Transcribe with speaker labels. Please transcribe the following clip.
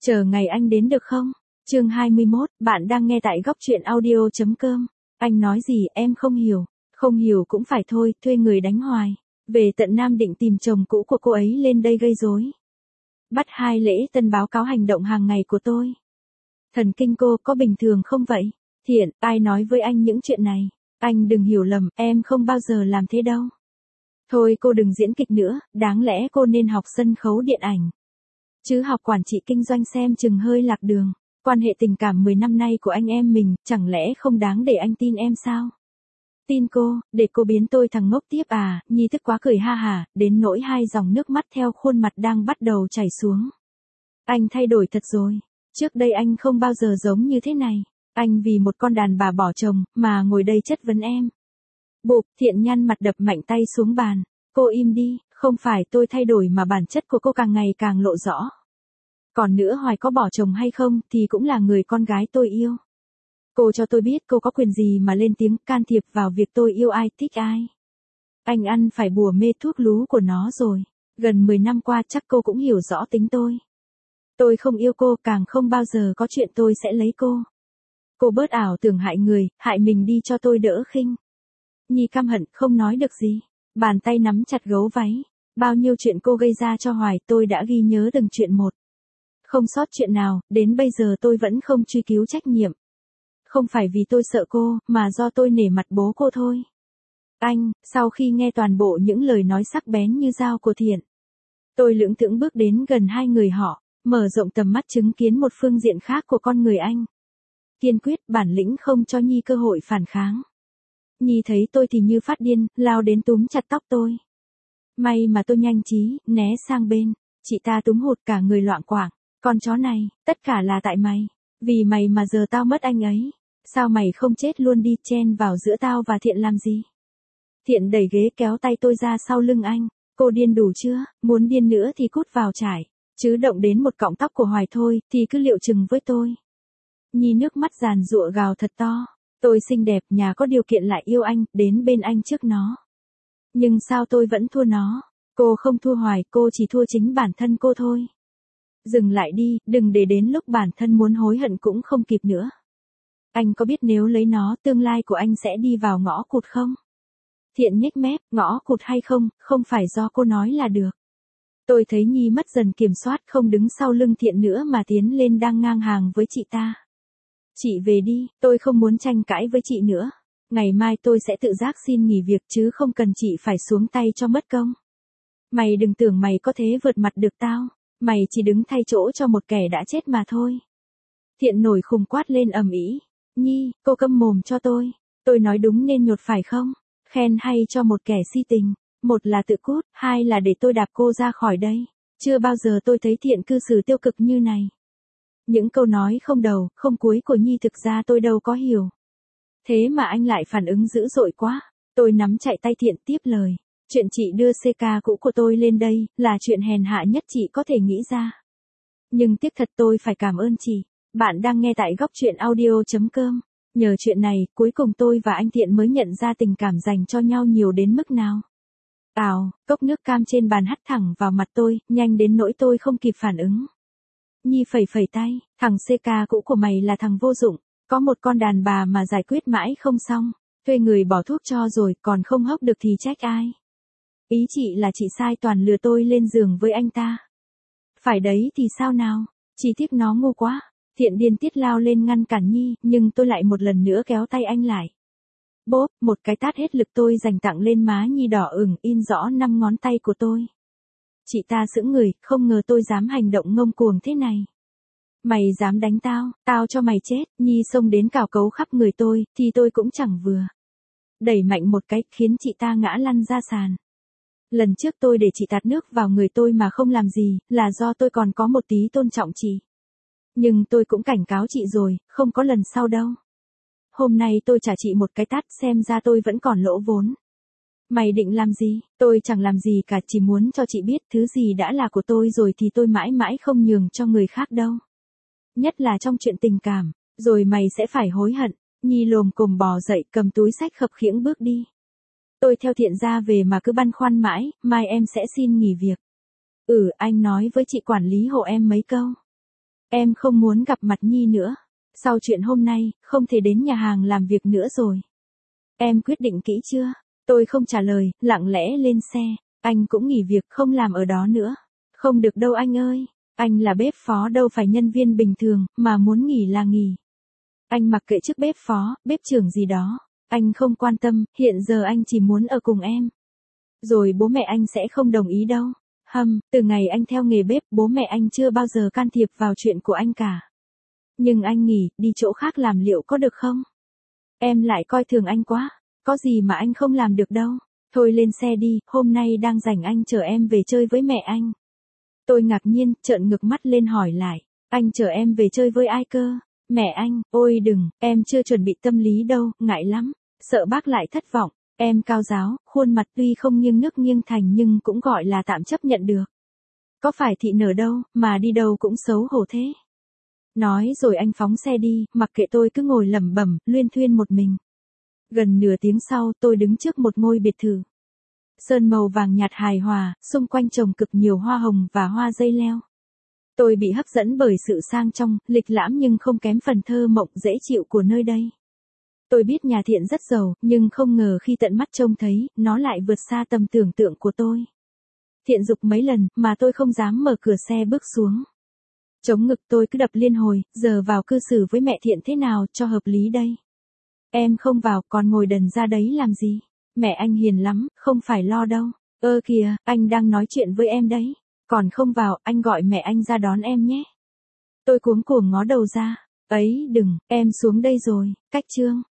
Speaker 1: Chờ ngày anh đến được không? Chương 21, bạn đang nghe tại góc truyện audio.com. Anh nói gì em không hiểu. Không hiểu cũng phải thôi, thuê người đánh hoài. Về tận Nam định tìm chồng cũ của cô ấy lên đây gây rối. Bắt 2 lễ tân báo cáo hành động hàng ngày của tôi. Thần kinh cô có bình thường không vậy? Thiện, ai nói với anh những chuyện này? Anh đừng hiểu lầm, em không bao giờ làm thế đâu. Thôi cô đừng diễn kịch nữa, đáng lẽ cô nên học sân khấu điện ảnh. Chứ học quản trị kinh doanh xem chừng hơi lạc đường. Quan hệ tình cảm 10 năm nay của anh em mình, chẳng lẽ không đáng để anh tin em sao? Tin cô, để cô biến tôi thằng ngốc tiếp à? Nhi tức quá cười ha hả, đến nỗi 2 dòng nước mắt theo khuôn mặt đang bắt đầu chảy xuống. Anh thay đổi thật rồi. Trước đây anh không bao giờ giống như thế này. Anh vì một con đàn bà bỏ chồng, mà ngồi đây chất vấn em. Bụp, Thiện nhăn mặt đập mạnh tay xuống bàn. Cô im đi, không phải tôi thay đổi mà bản chất của cô càng ngày càng lộ rõ. Còn nữa Hoài có bỏ chồng hay không thì cũng là người con gái tôi yêu. Cô cho tôi biết cô có quyền gì mà lên tiếng can thiệp vào việc tôi yêu ai thích ai. Anh ăn phải bùa mê thuốc lú của nó rồi. Gần 10 năm qua chắc cô cũng hiểu rõ tính tôi. Tôi không yêu cô, càng không bao giờ có chuyện tôi sẽ lấy cô. Cô bớt ảo tưởng hại người, hại mình đi cho tôi đỡ khinh. Nhi căm hận không nói được gì. Bàn tay nắm chặt gấu váy. Bao nhiêu chuyện cô gây ra cho Hoài tôi đã ghi nhớ từng chuyện một. Không sót chuyện nào, đến bây giờ tôi vẫn không truy cứu trách nhiệm. Không phải vì tôi sợ cô, mà do tôi nể mặt bố cô thôi. Anh, sau khi nghe toàn bộ những lời nói sắc bén như dao của Thiện, tôi lững thững bước đến gần hai người họ, mở rộng tầm mắt chứng kiến một phương diện khác của con người anh. Kiên quyết, bản lĩnh không cho Nhi cơ hội phản kháng. Nhi thấy tôi thì như phát điên, lao đến túm chặt tóc tôi. May mà tôi nhanh trí, né sang bên. Chị ta túm hụt cả người loạng choạng. Con chó này, tất cả là tại mày. Vì mày mà giờ tao mất anh ấy. Sao mày không chết luôn đi, chen vào giữa tao và Thiện làm gì? Thiện đẩy ghế kéo tay tôi ra sau lưng anh. Cô điên đủ chưa? Muốn điên nữa thì cút vào trải. Chứ động đến một cọng tóc của Hoài thôi, thì cứ liệu chừng với tôi. Nhi nước mắt giàn giụa gào thật to. Tôi xinh đẹp, nhà có điều kiện lại yêu anh, đến bên anh trước nó. Nhưng sao tôi vẫn thua nó? Cô không thua Hoài, cô chỉ thua chính bản thân cô thôi. Dừng lại đi, đừng để đến lúc bản thân muốn hối hận cũng không kịp nữa. Anh có biết nếu lấy nó, tương lai của anh sẽ đi vào ngõ cụt không? Thiện nhếch mép, ngõ cụt hay không, không phải do cô nói là được. Tôi thấy Nhi mất dần kiểm soát, không đứng sau lưng Thiện nữa mà tiến lên đang ngang hàng với chị ta. Chị về đi, tôi không muốn tranh cãi với chị nữa. Ngày mai tôi sẽ tự giác xin nghỉ việc chứ không cần chị phải xuống tay cho mất công. Mày đừng tưởng mày có thế vượt mặt được tao. Mày chỉ đứng thay chỗ cho một kẻ đã chết mà thôi. Thiện nổi khùng quát lên ầm ĩ. Nhi, cô câm mồm cho tôi. Tôi nói đúng nên nhột phải không? Khen hay cho một kẻ si tình. Một là tự cút, hai là để tôi đạp cô ra khỏi đây. Chưa bao giờ tôi thấy Thiện cư xử tiêu cực như này. Những câu nói không đầu, không cuối của Nhi thực ra tôi đâu có hiểu. Thế mà anh lại phản ứng dữ dội quá. Tôi nắm chạy tay Thiện tiếp lời. Chuyện chị đưa CK cũ của tôi lên đây, là chuyện hèn hạ nhất chị có thể nghĩ ra. Nhưng tiếc thật tôi phải cảm ơn chị. Bạn đang nghe tại góc truyện audio.com. Nhờ chuyện này, cuối cùng tôi và anh Thiện mới nhận ra tình cảm dành cho nhau nhiều đến mức nào. Cốc nước cam trên bàn hắt thẳng vào mặt tôi, nhanh đến nỗi tôi không kịp phản ứng. Nhi phẩy phẩy tay, thằng CK cũ của mày là thằng vô dụng. Có một con đàn bà mà giải quyết mãi không xong. Thuê người bỏ thuốc cho rồi, còn không hốc được thì trách ai? Ý chị là chị sai toàn lừa tôi lên giường với anh ta. Phải đấy thì sao nào? Chỉ tiếc nó ngu quá. Thiện điên tiết lao lên ngăn cản Nhi, nhưng tôi lại một lần nữa kéo tay anh lại. Bốp, một cái tát hết lực tôi dành tặng lên má Nhi đỏ ửng in rõ 5 ngón tay của tôi. Chị ta sững người, không ngờ tôi dám hành động ngông cuồng thế này. Mày dám đánh tao, tao cho mày chết. Nhi xông đến cào cấu khắp người tôi, thì tôi cũng chẳng vừa. Đẩy mạnh một cái, khiến chị ta ngã lăn ra sàn. Lần trước tôi để chị tạt nước vào người tôi mà không làm gì, là do tôi còn có một tí tôn trọng chị. Nhưng tôi cũng cảnh cáo chị rồi, không có lần sau đâu. Hôm nay tôi trả chị một cái tát, xem ra tôi vẫn còn lỗ vốn. Mày định làm gì? Tôi chẳng làm gì cả, chỉ muốn cho chị biết thứ gì đã là của tôi rồi thì tôi mãi mãi không nhường cho người khác đâu. Nhất là trong chuyện tình cảm, rồi mày sẽ phải hối hận. Nhi lồm cồm bò dậy, cầm túi xách khập khiễng bước đi. Tôi theo Thiện ra về mà cứ băn khoăn mãi, mai em sẽ xin nghỉ việc. Anh nói với chị quản lý hộ em mấy câu. Em không muốn gặp mặt Nhi nữa. Sau chuyện hôm nay, không thể đến nhà hàng làm việc nữa rồi. Em quyết định kỹ chưa? Tôi không trả lời, lặng lẽ lên xe. Anh cũng nghỉ việc không làm ở đó nữa. Không được đâu anh ơi. Anh là bếp phó đâu phải nhân viên bình thường, mà muốn nghỉ là nghỉ. Anh mặc kệ chức bếp phó, bếp trưởng gì đó. Anh không quan tâm, hiện giờ anh chỉ muốn ở cùng em. Rồi bố mẹ anh sẽ không đồng ý đâu. Từ ngày anh theo nghề bếp, bố mẹ anh chưa bao giờ can thiệp vào chuyện của anh cả. Nhưng anh nghỉ, đi chỗ khác làm liệu có được không? Em lại coi thường anh quá. Có gì mà anh không làm được đâu. Thôi lên xe đi, hôm nay đang rảnh anh chở em về chơi với mẹ anh. Tôi ngạc nhiên, trợn ngược mắt lên hỏi lại. Anh chở em về chơi với ai cơ? Mẹ anh, ôi đừng, em chưa chuẩn bị tâm lý đâu, ngại lắm. Sợ bác lại thất vọng. Em cao giáo, khuôn mặt tuy không nghiêng nước nghiêng thành nhưng cũng gọi là tạm chấp nhận được. Có phải thị nở đâu, mà đi đâu cũng xấu hổ thế. Nói rồi anh phóng xe đi, mặc kệ tôi cứ ngồi lẩm bẩm, luyên thuyên một mình. Gần nửa tiếng sau, tôi đứng trước một ngôi biệt thự. Sơn màu vàng nhạt hài hòa, xung quanh trồng cực nhiều hoa hồng và hoa dây leo. Tôi bị hấp dẫn bởi sự sang trọng, lịch lãm nhưng không kém phần thơ mộng dễ chịu của nơi đây. Tôi biết nhà Thiện rất giàu, nhưng không ngờ khi tận mắt trông thấy, nó lại vượt xa tầm tưởng tượng của tôi. Thiện giục mấy lần, mà tôi không dám mở cửa xe bước xuống. Chống ngực tôi cứ đập liên hồi, giờ vào cư xử với mẹ Thiện thế nào cho hợp lý đây? Em không vào, còn ngồi đần ra đấy làm gì? Mẹ anh hiền lắm, không phải lo đâu. Ơ kìa, anh đang nói chuyện với em đấy. Còn không vào, anh gọi mẹ anh ra đón em nhé. Tôi cuống cuồng ngó đầu ra. Ấy, đừng, em xuống đây rồi, cách chương.